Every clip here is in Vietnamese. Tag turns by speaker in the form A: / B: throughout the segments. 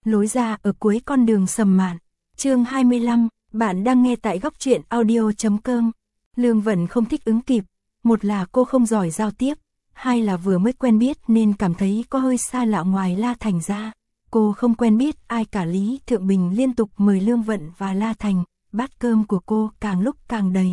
A: lối ra ở cuối con đường sầm mạn. Chương 25, bạn đang nghe tại góc truyện audio.com. Lương Vận không thích ứng kịp, một là cô không giỏi giao tiếp, hai là vừa mới quen biết nên cảm thấy có hơi xa lạ. Ngoài La Thành ra, cô không quen biết ai cả. Lý Thượng Bình liên tục mời Lương Vận và La Thành, bát cơm của cô càng lúc càng đầy.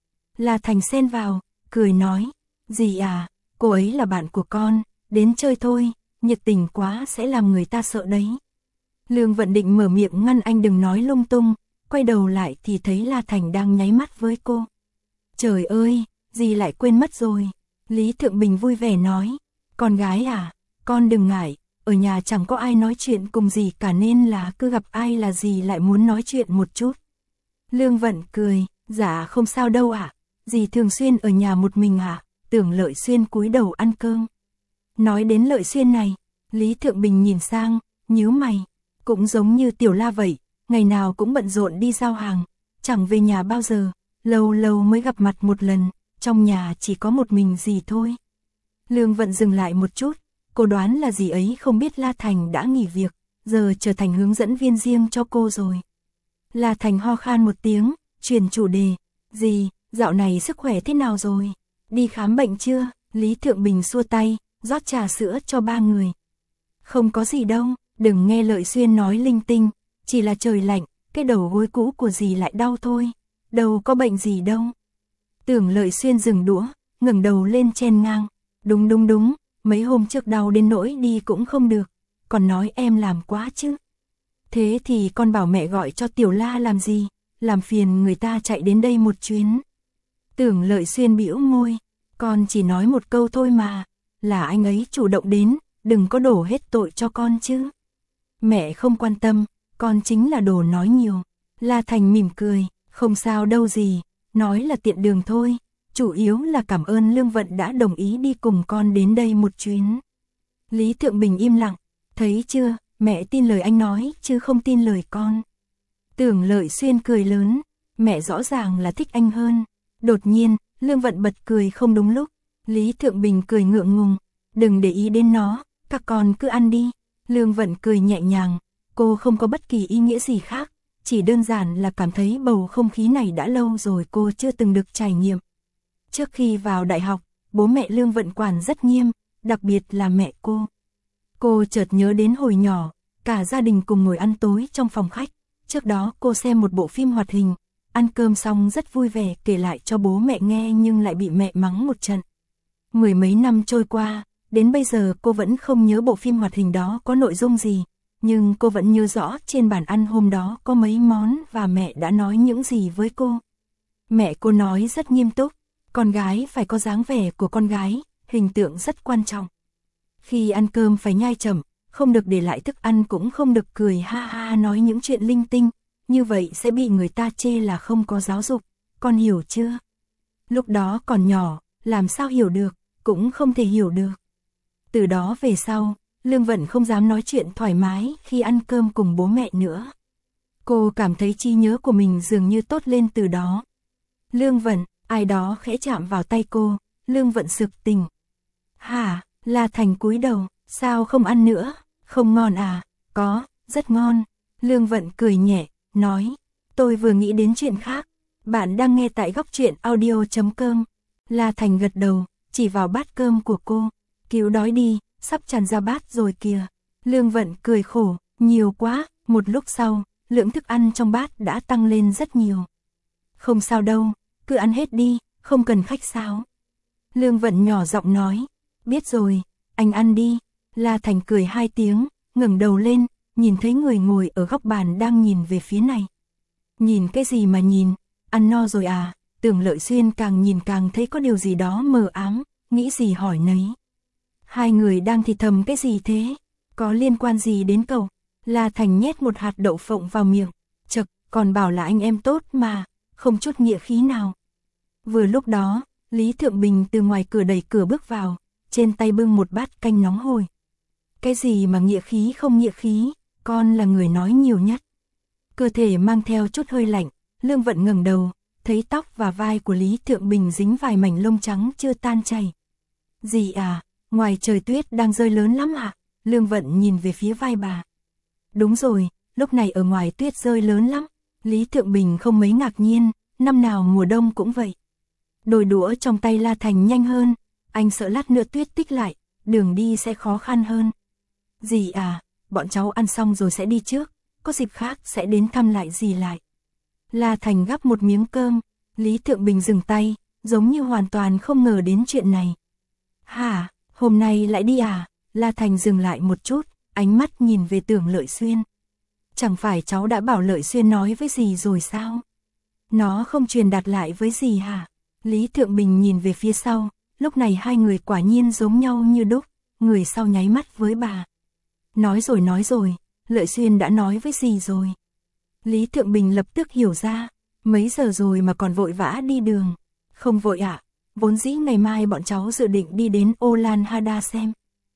A: La Thành xen vào, cười nói, gì à, cô ấy là bạn của con, đến chơi thôi, nhiệt tình quá sẽ làm người ta sợ đấy. Lương Vận định mở miệng ngăn anh đừng nói lung tung, quay đầu lại thì thấy La Thành đang nháy mắt với cô. Trời ơi, dì lại quên mất rồi. Lý Thượng Bình vui vẻ nói, con gái à, con đừng ngại, ở nhà chẳng có ai nói chuyện cùng dì cả nên là cứ gặp ai là dì lại muốn nói chuyện một chút. Lương Vận cười, dạ không sao đâu ạ, dì thường xuyên ở nhà một mình ạ. Tưởng Lợi Xuyên cúi đầu ăn cơm. Nói đến Lợi Xuyên này, Lý Thượng Bình nhìn sang, nhíu mày, cũng giống như Tiểu La vậy, ngày nào cũng bận rộn đi giao hàng, chẳng về nhà bao giờ, lâu lâu mới gặp mặt một lần, trong nhà chỉ có một mình dì thôi. Lương Vận dừng lại một chút, cô đoán là dì ấy không biết La Thành đã nghỉ việc, giờ trở thành hướng dẫn viên riêng cho cô rồi. La Thành ho khan một tiếng, chuyển chủ đề, dì, dạo này sức khỏe thế nào rồi? Đi khám bệnh chưa? Lý Thượng Bình xua tay, rót trà sữa cho ba người. Không có gì đâu, đừng nghe Lợi Xuyên nói linh tinh, chỉ là trời lạnh, cái đầu gối cũ của dì lại đau thôi, đâu có bệnh gì đâu. Tưởng Lợi Xuyên dừng đũa, ngẩng đầu lên chen ngang, đúng, mấy hôm trước đau đến nỗi đi cũng không được, còn nói em làm quá chứ. Thế thì con bảo mẹ gọi cho Tiểu La làm gì, làm phiền người ta chạy đến đây một chuyến. Tưởng Lợi Xuyên bĩu môi, con chỉ nói một câu thôi mà, là anh ấy chủ động đến, đừng có đổ hết tội cho con chứ. Mẹ không quan tâm, con chính là đồ nói nhiều. La Thành mỉm cười, không sao đâu gì, nói là tiện đường thôi, chủ yếu là cảm ơn Lương Vận đã đồng ý đi cùng con đến đây một chuyến. Lý Thượng Bình im lặng, thấy chưa, mẹ tin lời anh nói chứ không tin lời con. Tưởng Lợi Xuyên cười lớn, mẹ rõ ràng là thích anh hơn. Đột nhiên, Lương Vận bật cười không đúng lúc. Lý Thượng Bình cười ngượng ngùng, đừng để ý đến nó, các con cứ ăn đi. Lương Vận cười nhẹ nhàng, cô không có bất kỳ ý nghĩa gì khác, chỉ đơn giản là cảm thấy bầu không khí này đã lâu rồi cô chưa từng được trải nghiệm. Trước khi vào đại học, bố mẹ Lương Vận quản rất nghiêm, đặc biệt là mẹ cô. Cô chợt nhớ đến hồi nhỏ, cả gia đình cùng ngồi ăn tối trong phòng khách. Trước đó cô xem một bộ phim hoạt hình, ăn cơm xong rất vui vẻ kể lại cho bố mẹ nghe nhưng lại bị mẹ mắng một trận. Mười mấy năm trôi qua, đến bây giờ cô vẫn không nhớ bộ phim hoạt hình đó có nội dung gì, nhưng cô vẫn nhớ rõ trên bàn ăn hôm đó có mấy món và mẹ đã nói những gì với cô. Mẹ cô nói rất nghiêm túc, con gái phải có dáng vẻ của con gái, hình tượng rất quan trọng. Khi ăn cơm phải nhai chậm, không được để lại thức ăn, cũng không được cười ha ha nói những chuyện linh tinh, như vậy sẽ bị người ta chê là không có giáo dục, con hiểu chưa? Lúc đó còn nhỏ, làm sao hiểu được, cũng không thể hiểu được. Từ đó về sau, Lương Vận không dám nói chuyện thoải mái khi ăn cơm cùng bố mẹ nữa. Cô cảm thấy trí nhớ của mình dường như tốt lên từ đó. Lương Vận, ai đó khẽ chạm vào tay cô, Lương Vận sực tỉnh. Hả? La Thành cúi đầu, sao không ăn nữa, không ngon à? Có, rất ngon. Lương Vận cười nhẹ, nói, tôi vừa nghĩ đến chuyện khác. Bạn đang nghe tại góc truyện audio.com. La Thành gật đầu, chỉ vào bát cơm của cô, cứu đói đi, sắp tràn ra bát rồi kìa. Lương Vận cười khổ, nhiều quá. Một lúc sau, lượng thức ăn trong bát đã tăng lên rất nhiều. Không sao đâu, cứ ăn hết đi, không cần khách sáo. Lương Vận nhỏ giọng nói, biết rồi, anh ăn đi. La Thành cười hai tiếng, ngẩng đầu lên, nhìn thấy người ngồi ở góc bàn đang nhìn về phía này. Nhìn cái gì mà nhìn, ăn no rồi à? Tưởng Lợi Xuyên càng nhìn càng thấy có điều gì đó mờ ám, nghĩ gì hỏi nấy. Hai người đang thì thầm cái gì thế? Có liên quan gì đến cậu? La Thành nhét một hạt đậu phộng vào miệng, chậc, còn bảo là anh em tốt mà, không chút nghĩa khí nào. Vừa lúc đó, Lý Thượng Bình từ ngoài cửa đẩy cửa bước vào, trên tay bưng một bát canh nóng hổi. Cái gì mà nghĩa khí không nghĩa khí, con là người nói nhiều nhất. Cơ thể mang theo chút hơi lạnh, Lương Vận ngẩng đầu, thấy tóc và vai của Lý Thượng Bình dính vài mảnh lông trắng chưa tan chảy. Gì à, ngoài trời tuyết đang rơi lớn lắm ạ? Lương Vận nhìn về phía vai bà. Đúng rồi, lúc này ở ngoài tuyết rơi lớn lắm. Lý Thượng Bình không mấy ngạc nhiên, năm nào mùa đông cũng vậy. Đôi đũa trong tay La Thành nhanh hơn, anh sợ lát nữa tuyết tích lại, đường đi sẽ khó khăn hơn. Dì à, bọn cháu ăn xong rồi sẽ đi trước, có dịp khác sẽ đến thăm lại dì lại. La Thành gắp một miếng cơm, Lý Thượng Bình dừng tay, giống như hoàn toàn không ngờ đến chuyện này. Hả, hôm nay lại đi à? La Thành dừng lại một chút, ánh mắt nhìn về Tưởng Lợi Xuyên. Chẳng phải cháu đã bảo Lợi Xuyên nói với dì rồi sao? Nó không truyền đạt lại với dì hả? Lý Thượng Bình nhìn về phía sau, lúc này hai người quả nhiên giống nhau như đúc, người sau nháy mắt với bà. Nói rồi, Lợi Xuyên đã nói với dì rồi. Lý Thượng Bình lập tức hiểu ra, mấy giờ rồi mà còn vội vã đi đường. Không vội ạ, vốn dĩ ngày mai bọn cháu dự định đi đến Olan Hada xem.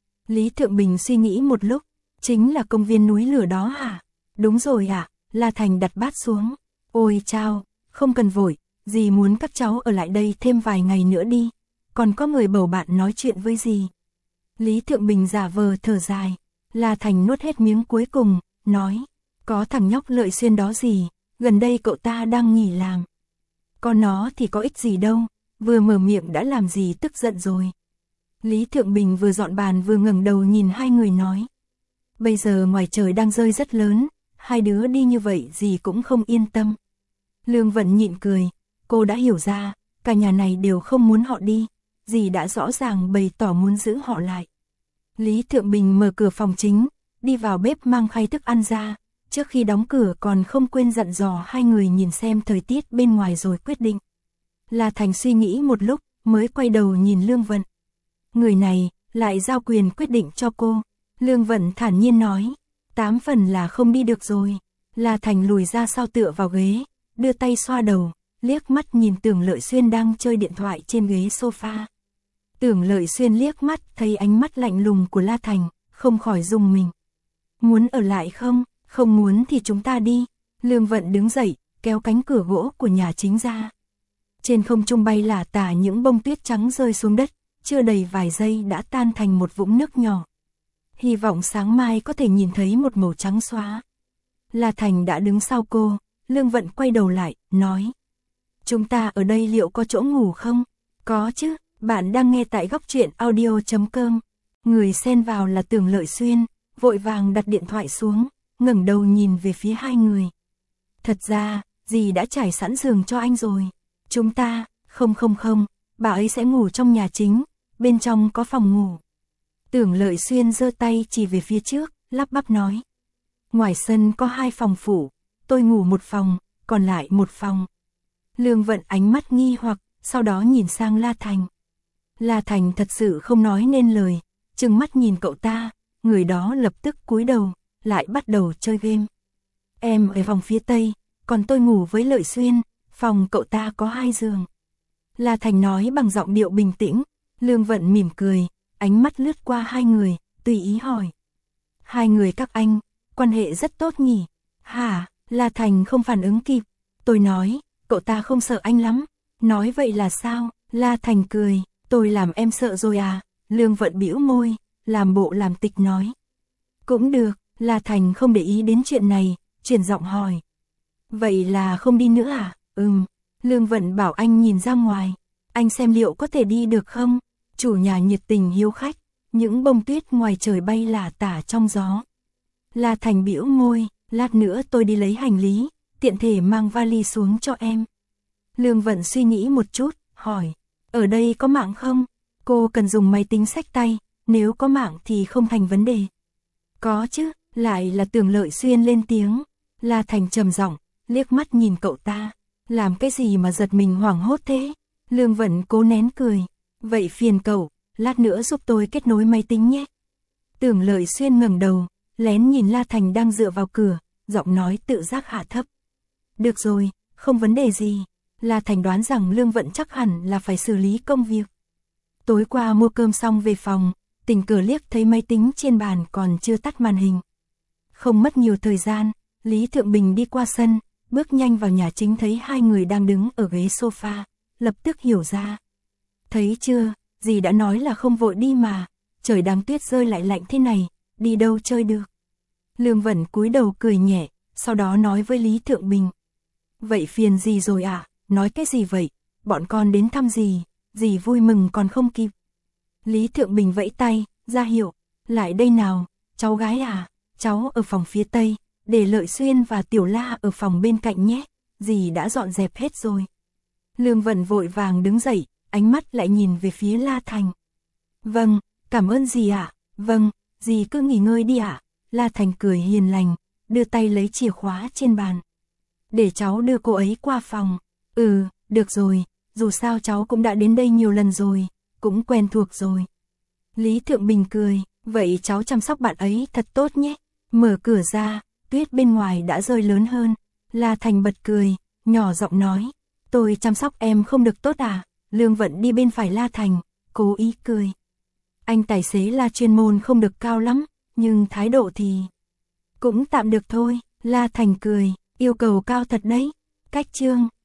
A: Lý Thượng Bình suy nghĩ một lúc, chính là công viên núi lửa đó hả? Đúng rồi ạ, La Thành đặt bát xuống. Ôi chao, không cần vội, dì muốn các cháu ở lại đây thêm vài ngày nữa đi. Còn có người bầu bạn nói chuyện với dì. Lý Thượng Bình giả vờ thở dài, La Thành nuốt hết miếng cuối cùng, nói, có thằng nhóc Lợi Xuyên đó gì, gần đây cậu ta đang nghỉ làm. Con nó thì có ích gì đâu, vừa mở miệng đã làm gì tức giận rồi. Lý Thượng Bình vừa dọn bàn vừa ngẩng đầu nhìn hai người nói. Bây giờ ngoài trời đang rơi rất lớn, hai đứa đi như vậy dì cũng không yên tâm. Lương Vận nhịn cười, cô đã hiểu ra, cả nhà này đều không muốn họ đi, dì đã rõ ràng bày tỏ muốn giữ họ lại. Lý Thượng Bình mở cửa phòng chính, đi vào bếp mang khay thức ăn ra, trước khi đóng cửa còn không quên dặn dò hai người nhìn xem thời tiết bên ngoài rồi quyết định. La Thành suy nghĩ một lúc, mới quay đầu nhìn Lương Vận. Người này, lại giao quyền quyết định cho cô. Lương Vận thản nhiên nói, 8 phần là không đi được rồi. La Thành lùi ra sau tựa vào ghế, đưa tay xoa đầu, liếc mắt nhìn Tưởng Lợi Xuyên đang chơi điện thoại trên ghế sofa. Tưởng Lợi Xuyên liếc mắt thấy ánh mắt lạnh lùng của La Thành, không khỏi rùng mình. Muốn ở lại không? Không muốn thì chúng ta đi. Lương Vận đứng dậy, kéo cánh cửa gỗ của nhà chính ra. Trên không trung bay lả tả những bông tuyết trắng rơi xuống đất, chưa đầy vài giây đã tan thành một vũng nước nhỏ. Hy vọng sáng mai có thể nhìn thấy một màu trắng xóa. La Thành đã đứng sau cô, Lương Vận quay đầu lại, nói. Chúng ta ở đây liệu có chỗ ngủ không? Có chứ, bạn đang nghe tại góc truyện audio.com. Người xen vào là Tưởng Lợi Xuyên, vội vàng đặt điện thoại xuống, ngẩng đầu nhìn về phía hai người. Thật ra, dì đã trải sẵn giường cho anh rồi. Chúng ta, không, bà ấy sẽ ngủ trong nhà chính, bên trong có phòng ngủ. Tưởng Lợi Xuyên giơ tay chỉ về phía trước, lắp bắp nói. Ngoài sân có 2 phòng phủ, tôi ngủ một phòng, còn lại một phòng. Lương Vận ánh mắt nghi hoặc, sau đó nhìn sang La Thành. La Thành thật sự không nói nên lời, trừng mắt nhìn cậu ta, người đó lập tức cúi đầu, lại bắt đầu chơi game. Em ở phòng phía tây, còn tôi ngủ với Lợi Xuyên, phòng cậu ta có 2 giường. La Thành nói bằng giọng điệu bình tĩnh, Lương Vận mỉm cười, ánh mắt lướt qua hai người, tùy ý hỏi. Hai người các anh, quan hệ rất tốt nhỉ? Hả? La Thành không phản ứng kịp. Tôi nói, cậu ta không sợ anh lắm. Nói vậy là sao? La Thành cười, tôi làm em sợ rồi à? Lương Vận bĩu môi, làm bộ làm tịch nói. Cũng được, La Thành không để ý đến chuyện này, chuyển giọng hỏi. Vậy là không đi nữa à? Lương Vận bảo anh nhìn ra ngoài. Anh xem liệu có thể đi được không? Chủ nhà nhiệt tình hiếu khách, những bông tuyết ngoài trời bay lả tả trong gió. La Thành bĩu môi, lát nữa tôi đi lấy hành lý, tiện thể mang vali xuống cho em. Lương Vận suy nghĩ một chút, hỏi, ở đây có mạng không? Cô cần dùng máy tính xách tay, nếu có mạng thì không thành vấn đề. Có chứ, lại là Tưởng Lợi Xuyên lên tiếng. La Thành trầm giọng, liếc mắt nhìn cậu ta, làm cái gì mà giật mình hoảng hốt thế? Lương Vận cố nén cười, vậy phiền cậu, lát nữa giúp tôi kết nối máy tính nhé. Tưởng Lợi Xuyên ngẩng đầu, lén nhìn La Thành đang dựa vào cửa, giọng nói tự giác hạ thấp. Được rồi, không vấn đề gì. La Thành đoán rằng Lương Vận chắc hẳn là phải xử lý công việc. Tối qua mua cơm xong về phòng, tình cờ liếc thấy máy tính trên bàn còn chưa tắt màn hình. Không mất nhiều thời gian, Lý Thượng Bình đi qua sân, bước nhanh vào nhà chính thấy hai người đang đứng ở ghế sofa, lập tức hiểu ra. Thấy chưa, dì đã nói là không vội đi mà, trời đang tuyết rơi lại lạnh thế này, đi đâu chơi được. Lương Vẩn cúi đầu cười nhẹ, sau đó nói với Lý Thượng Bình. Vậy phiền gì rồi à, nói cái gì vậy, bọn con đến thăm dì vui mừng còn không kịp. Lý Thượng Bình vẫy tay, ra hiệu, lại đây nào, cháu gái à, cháu ở phòng phía tây, để Lợi Xuyên và Tiểu La ở phòng bên cạnh nhé, dì đã dọn dẹp hết rồi. Lương Vẩn vội vàng đứng dậy, ánh mắt lại nhìn về phía La Thành. Vâng, cảm ơn dì ạ, vâng, dì cứ nghỉ ngơi đi ạ. La Thành cười hiền lành, đưa tay lấy chìa khóa trên bàn. Để cháu đưa cô ấy qua phòng. Được rồi, dù sao cháu cũng đã đến đây nhiều lần rồi, cũng quen thuộc rồi. Lý Thượng Bình cười, vậy cháu chăm sóc bạn ấy thật tốt nhé. Mở cửa ra, tuyết bên ngoài đã rơi lớn hơn. La Thành bật cười, nhỏ giọng nói, tôi chăm sóc em không được tốt à? Lương Vận đi bên phải La Thành, cố ý cười. Anh tài xế là chuyên môn không được cao lắm, nhưng thái độ thì cũng tạm được thôi. La Thành cười, yêu cầu cao thật đấy. Cách chương